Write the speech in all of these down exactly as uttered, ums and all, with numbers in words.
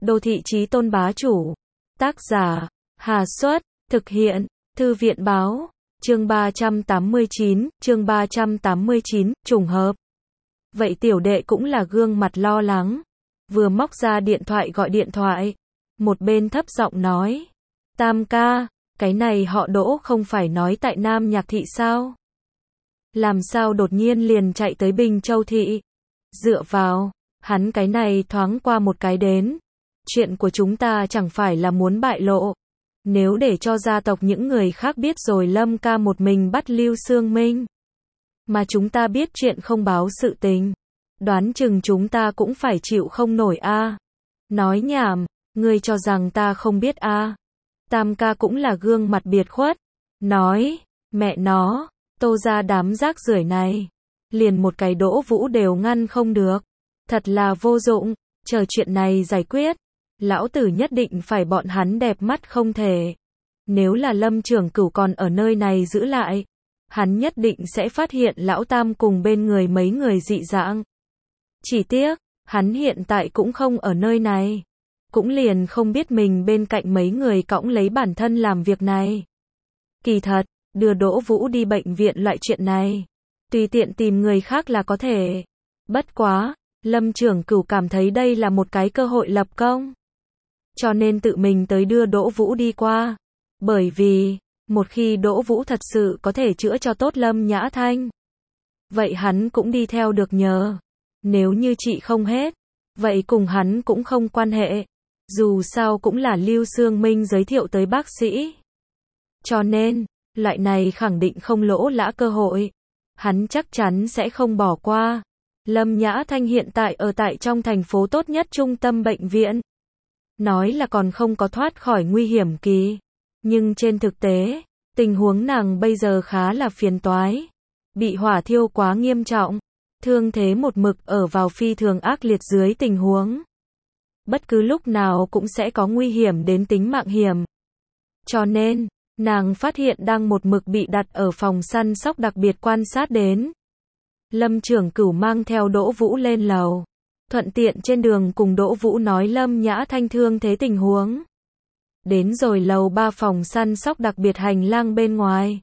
Đô thị chí tôn bá chủ. Tác giả, Hà Xuất, thực hiện, Thư viện báo, chương ba trăm tám mươi chín, chương ba trăm tám mươi chín, trùng hợp. Vậy tiểu đệ cũng là gương mặt lo lắng, vừa móc ra điện thoại gọi điện thoại, một bên thấp giọng nói, Tam ca, cái này họ Đỗ không phải nói tại Nam Nhạc Thị sao? Làm sao đột nhiên liền chạy tới Bình Châu Thị? Dựa vào, hắn cái này thoáng qua một cái đến. Chuyện của chúng ta chẳng phải là muốn bại lộ. Nếu để cho gia tộc những người khác biết rồi Lâm ca một mình bắt Lưu Sương Minh. Mà chúng ta biết chuyện không báo sự tình. Đoán chừng chúng ta cũng phải chịu không nổi a. À. Nói nhảm, ngươi cho rằng ta không biết a. À. Tam ca cũng là gương mặt biệt khuất. Nói, mẹ nó, Tô ra đám rác rưởi này. Liền một cái Đỗ Vũ đều ngăn không được. Thật là vô dụng, chờ chuyện này giải quyết. Lão tử nhất định phải bọn hắn đẹp mắt không thể. Nếu là Lâm trưởng cửu còn ở nơi này giữ lại, hắn nhất định sẽ phát hiện lão tam cùng bên người mấy người dị dạng. Chỉ tiếc, hắn hiện tại cũng không ở nơi này. Cũng liền không biết mình bên cạnh mấy người cõng lấy bản thân làm việc này. Kỳ thật, đưa Đỗ Vũ đi bệnh viện loại chuyện này, tùy tiện tìm người khác là có thể. Bất quá, Lâm trưởng cửu cảm thấy đây là một cái cơ hội lập công. Cho nên tự mình tới đưa Đỗ Vũ đi qua. Bởi vì, một khi Đỗ Vũ thật sự có thể chữa cho tốt Lâm Nhã Thanh, vậy hắn cũng đi theo được nhờ. Nếu như chị không hết, vậy cùng hắn cũng không quan hệ. Dù sao cũng là Lưu Sương Minh giới thiệu tới bác sĩ. Cho nên, loại này khẳng định không lỗ lã cơ hội. Hắn chắc chắn sẽ không bỏ qua. Lâm Nhã Thanh hiện tại ở tại trong thành phố tốt nhất trung tâm bệnh viện. Nói là còn không có thoát khỏi nguy hiểm kỳ. Nhưng trên thực tế, tình huống nàng bây giờ khá là phiền toái. Bị hỏa thiêu quá nghiêm trọng. Thương thế một mực ở vào phi thường ác liệt dưới tình huống. Bất cứ lúc nào cũng sẽ có nguy hiểm đến tính mạng hiểm. Cho nên, nàng phát hiện đang một mực bị đặt ở phòng săn sóc đặc biệt quan sát đến. Lâm trưởng cửu mang theo Đỗ Vũ lên lầu. Thuận tiện trên đường cùng Đỗ Vũ nói Lâm Nhã Thanh thương thế tình huống. Đến rồi lầu ba phòng săn sóc đặc biệt hành lang bên ngoài.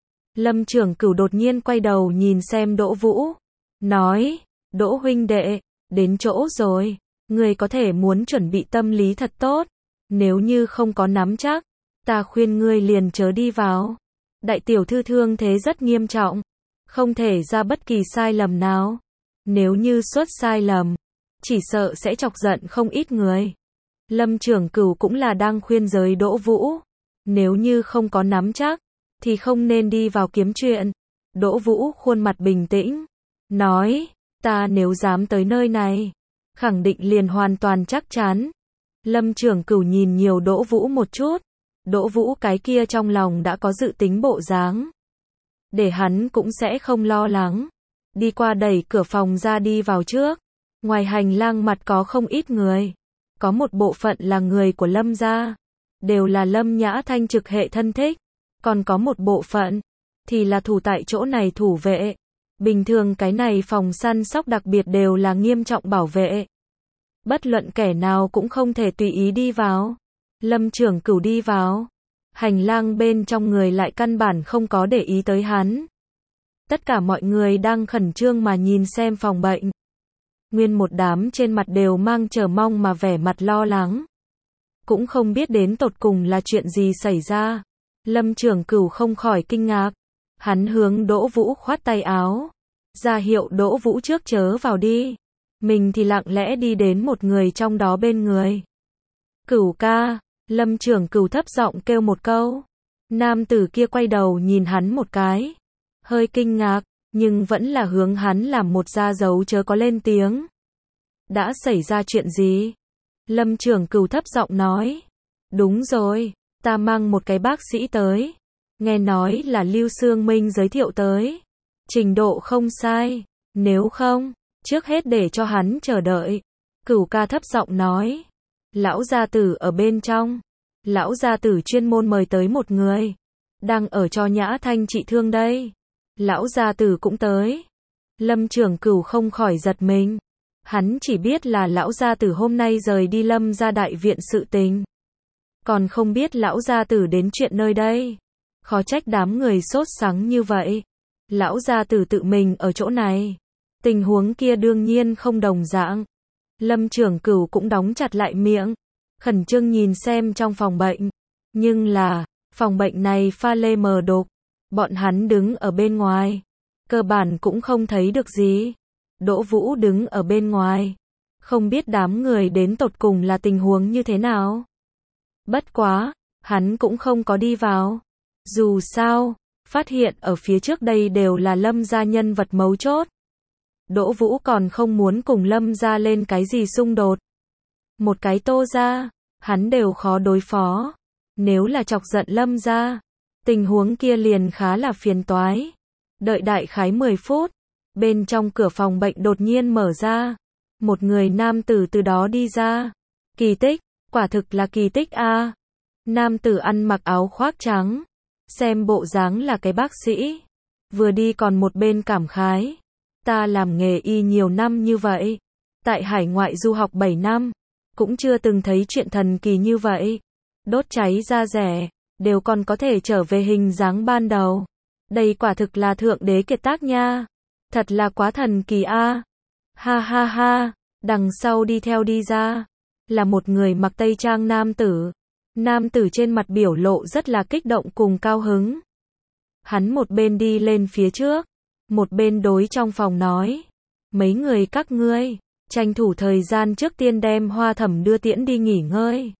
Lâm trưởng cửu đột nhiên quay đầu nhìn xem Đỗ Vũ. Nói, Đỗ huynh đệ, đến chỗ rồi. Người có thể muốn chuẩn bị tâm lý thật tốt. Nếu như không có nắm chắc, ta khuyên ngươi liền chớ đi vào. Đại tiểu thư thương thế rất nghiêm trọng. Không thể ra bất kỳ sai lầm nào. Nếu như xuất sai lầm, chỉ sợ sẽ chọc giận không ít người. Lâm trưởng cửu cũng là đang khuyên giới Đỗ Vũ. Nếu như không có nắm chắc, thì không nên đi vào kiếm chuyện. Đỗ Vũ khuôn mặt bình tĩnh. Nói, ta nếu dám tới nơi này, khẳng định liền hoàn toàn chắc chắn. Lâm trưởng cửu nhìn nhiều Đỗ Vũ một chút. Đỗ Vũ cái kia trong lòng đã có dự tính bộ dáng. Để hắn cũng sẽ không lo lắng. Đi qua đẩy cửa phòng ra đi vào trước. Ngoài hành lang mặt có không ít người. Có một bộ phận là người của Lâm gia. Đều là Lâm Nhã Thanh trực hệ thân thích. Còn có một bộ phận thì là thủ tại chỗ này thủ vệ. Bình thường cái này phòng săn sóc đặc biệt đều là nghiêm trọng bảo vệ. Bất luận kẻ nào cũng không thể tùy ý đi vào. Lâm trưởng cửu đi vào. Hành lang bên trong người lại căn bản không có để ý tới hắn. Tất cả mọi người đang khẩn trương mà nhìn xem phòng bệnh. Nguyên một đám trên mặt đều mang chờ mong mà vẻ mặt lo lắng. Cũng không biết đến tột cùng là chuyện gì xảy ra. Lâm trưởng cửu không khỏi kinh ngạc. Hắn hướng Đỗ Vũ khoát tay áo. Ra hiệu Đỗ Vũ trước chớ vào đi. Mình thì lặng lẽ đi đến một người trong đó bên người. Cửu ca, Lâm trưởng cửu thấp giọng kêu một câu. Nam tử kia quay đầu nhìn hắn một cái. Hơi kinh ngạc, nhưng vẫn là hướng hắn làm một ra dấu chớ có lên tiếng. Đã xảy ra chuyện gì? Lâm trưởng cửu thấp giọng nói. Đúng rồi, ta mang một cái bác sĩ tới. Nghe nói là Lưu Sương Minh giới thiệu tới. Trình độ không sai. Nếu không, trước hết để cho hắn chờ đợi. Cửu ca thấp giọng nói. Lão gia tử ở bên trong. Lão gia tử chuyên môn mời tới một người. Đang ở cho Nhã Thanh trị thương đây. Lão gia tử cũng tới. Lâm trưởng cửu không khỏi giật mình. Hắn chỉ biết là lão gia tử hôm nay rời đi Lâm gia đại viện sự tình. Còn không biết lão gia tử đến chuyện nơi đây. Khó trách đám người sốt sắng như vậy. Lão gia tử tự mình ở chỗ này. Tình huống kia đương nhiên không đồng dạng. Lâm Trưởng Cửu cũng đóng chặt lại miệng. Khẩn trương nhìn xem trong phòng bệnh. Nhưng là, phòng bệnh này pha lê mờ đục. Bọn hắn đứng ở bên ngoài. Cơ bản cũng không thấy được gì. Đỗ Vũ đứng ở bên ngoài. Không biết đám người đến tột cùng là tình huống như thế nào. Bất quá, hắn cũng không có đi vào. Dù sao, phát hiện ở phía trước đây đều là Lâm gia nhân vật mấu chốt. Đỗ Vũ còn không muốn cùng Lâm gia lên cái gì xung đột. Một cái Tô gia, hắn đều khó đối phó. Nếu là chọc giận Lâm gia, tình huống kia liền khá là phiền toái. Đợi đại khái mười phút, bên trong cửa phòng bệnh đột nhiên mở ra. Một người nam tử từ đó đi ra. Kỳ tích, quả thực là kỳ tích a. Nam tử ăn mặc áo khoác trắng. Xem bộ dáng là cái bác sĩ. Vừa đi còn một bên cảm khái. Ta làm nghề y nhiều năm như vậy. Tại hải ngoại du học bảy năm. Cũng chưa từng thấy chuyện thần kỳ như vậy. Đốt cháy da rẻ. Đều còn có thể trở về hình dáng ban đầu. Đây quả thực là thượng đế kiệt tác nha. Thật là quá thần kỳ a. Ha ha ha. Đằng sau đi theo đi ra. Là một người mặc tây trang nam tử. Nam tử trên mặt biểu lộ rất là kích động cùng cao hứng. Hắn một bên đi lên phía trước. Một bên đối trong phòng nói. Mấy người các ngươi. Tranh thủ thời gian trước tiên đem Hoa Thẩm đưa tiễn đi nghỉ ngơi.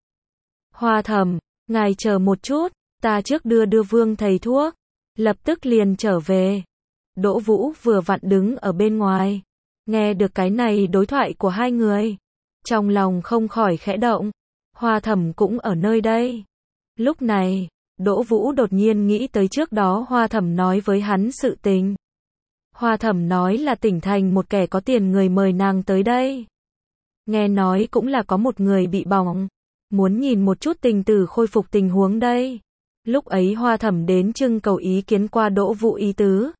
Hoa Thẩm, ngài chờ một chút. Ta trước đưa đưa Vương thầy thuốc. Lập tức liền trở về. Đỗ Vũ vừa vặn đứng ở bên ngoài. Nghe được cái này đối thoại của hai người. Trong lòng không khỏi khẽ động. Hoa Thẩm cũng ở nơi đây. Lúc này, Đỗ Vũ đột nhiên nghĩ tới trước đó Hoa Thẩm nói với hắn sự tình. Hoa Thẩm nói là tỉnh thành một kẻ có tiền người mời nàng tới đây. Nghe nói cũng là có một người bị bỏng. Muốn nhìn một chút tình tử khôi phục tình huống đây. Lúc ấy Hoa Thẩm đến trưng cầu ý kiến qua Đỗ Vũ ý tứ.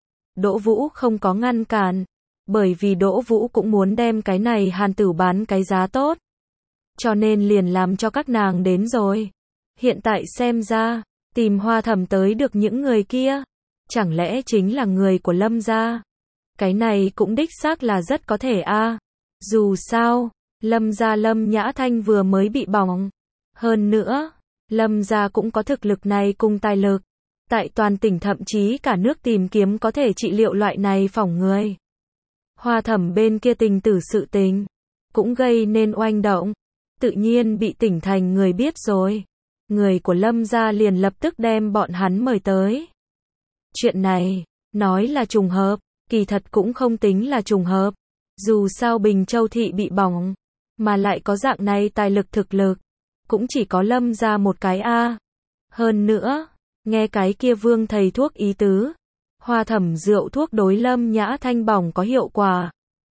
Đỗ Vũ không có ngăn cản. Bởi vì Đỗ Vũ cũng muốn đem cái này hàn tử bán cái giá tốt. Cho nên liền làm cho các nàng đến rồi. Hiện tại xem ra, tìm Hoa Thẩm tới được những người kia. Chẳng lẽ chính là người của Lâm gia? Cái này cũng đích xác là rất có thể a. Dù sao, Lâm gia Lâm Nhã Thanh vừa mới bị bỏng. Hơn nữa, Lâm gia cũng có thực lực này cùng tài lực. Tại toàn tỉnh thậm chí cả nước tìm kiếm có thể trị liệu loại này phỏng người. Hoa Thẩm bên kia tình tử sự tình. Cũng gây nên oanh động. Tự nhiên bị tỉnh thành người biết rồi. Người của Lâm gia liền lập tức đem bọn hắn mời tới. Chuyện này, nói là trùng hợp, kỳ thật cũng không tính là trùng hợp. Dù sao Bình Châu thị bị bỏng, mà lại có dạng này tài lực thực lực, cũng chỉ có Lâm gia một cái a. Hơn nữa, nghe cái kia Vương thầy thuốc ý tứ, Hoa Thẩm rượu thuốc đối Lâm Nhã Thanh bỏng có hiệu quả.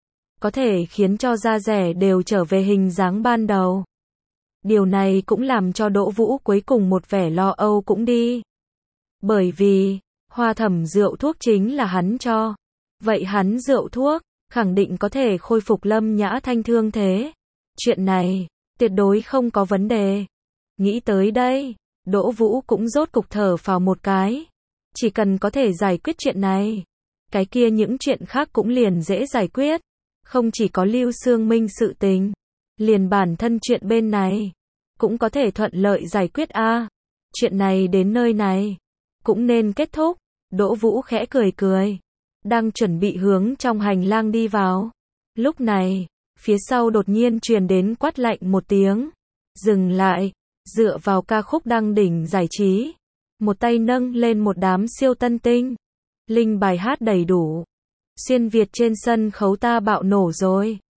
Có thể khiến cho da rẻ đều trở về hình dáng ban đầu. Điều này cũng làm cho Đỗ Vũ cuối cùng một vẻ lo âu cũng đi. Bởi vì, Hoa Thẩm rượu thuốc chính là hắn cho. Vậy hắn rượu thuốc, khẳng định có thể khôi phục Lâm Nhã Thanh thương thế. Chuyện này, tuyệt đối không có vấn đề. Nghĩ tới đây, Đỗ Vũ cũng rốt cục thở phào một cái. Chỉ cần có thể giải quyết chuyện này, cái kia những chuyện khác cũng liền dễ giải quyết. Không chỉ có Lưu Xương Minh sự tình, liền bản thân chuyện bên này, cũng có thể thuận lợi giải quyết a. Chuyện này đến nơi này, cũng nên kết thúc. Đỗ Vũ khẽ cười cười, đang chuẩn bị hướng trong hành lang đi vào. Lúc này, phía sau đột nhiên truyền đến quát lạnh một tiếng. Dừng lại, dựa vào ca khúc đăng đỉnh giải trí. Một tay nâng lên một đám siêu tân tinh. Linh bài hát đầy đủ. Xuyên Việt trên sân khấu ta bạo nổ rồi.